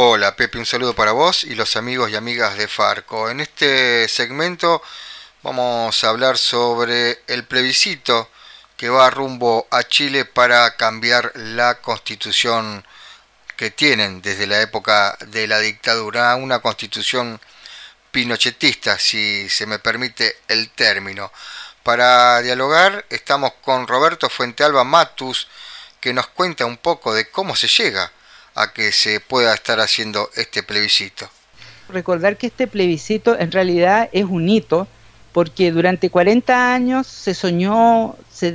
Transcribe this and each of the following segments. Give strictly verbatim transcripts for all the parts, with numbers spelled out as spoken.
Hola Pepe, un saludo para vos y los amigos y amigas de Farco. En este segmento vamos a hablar sobre el plebiscito que va rumbo a Chile para cambiar la constitución que tienen desde la época de la dictadura, una constitución pinochetista, si se me permite el término. Para dialogar estamos con Roberto Fuentealba Matus, que nos cuenta un poco de cómo se llega a que se pueda estar haciendo este plebiscito. Recordar que este plebiscito en realidad es un hito, porque durante cuarenta años se soñó, se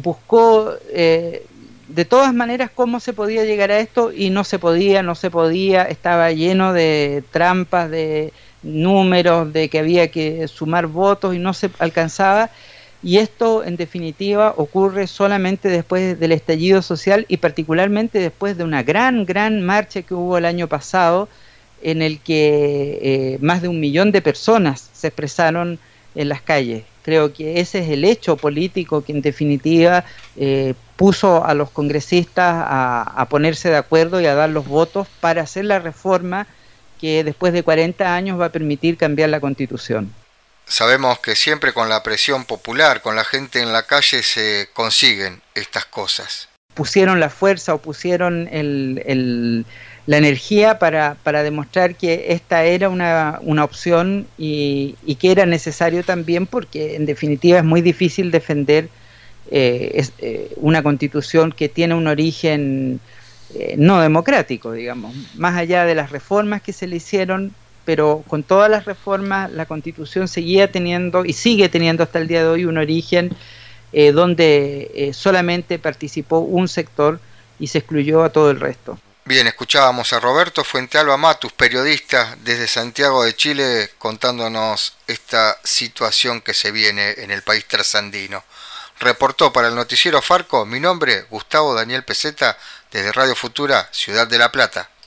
buscó eh, de todas maneras cómo se podía llegar a esto y no se podía, no se podía, estaba lleno de trampas, de números, de que había que sumar votos y no se alcanzaba. Y esto, en definitiva, ocurre solamente después del estallido social y particularmente después de una gran, gran marcha que hubo el año pasado, en el que eh, más de un millón de personas se expresaron en las calles. Creo que ese es el hecho político que, en definitiva, eh, puso a los congresistas a, a ponerse de acuerdo y a dar los votos para hacer la reforma que después de cuarenta años va a permitir cambiar la Constitución. Sabemos que siempre con la presión popular, con la gente en la calle, se consiguen estas cosas. Pusieron la fuerza o pusieron el, el, la energía para, para demostrar que esta era una, una opción y, y que era necesario también, porque en definitiva es muy difícil defender eh, es, eh, una constitución que tiene un origen eh, no democrático, digamos, más allá de las reformas que se le hicieron. Pero con todas las reformas la Constitución seguía teniendo y sigue teniendo hasta el día de hoy un origen eh, donde eh, solamente participó un sector y se excluyó a todo el resto. Bien, escuchábamos a Roberto Fuentealba Matus, periodista desde Santiago de Chile, contándonos esta situación que se viene en el país trasandino. Reportó para el noticiero Farco, mi nombre, Gustavo Daniel Peseta, desde Radio Futura, Ciudad de La Plata.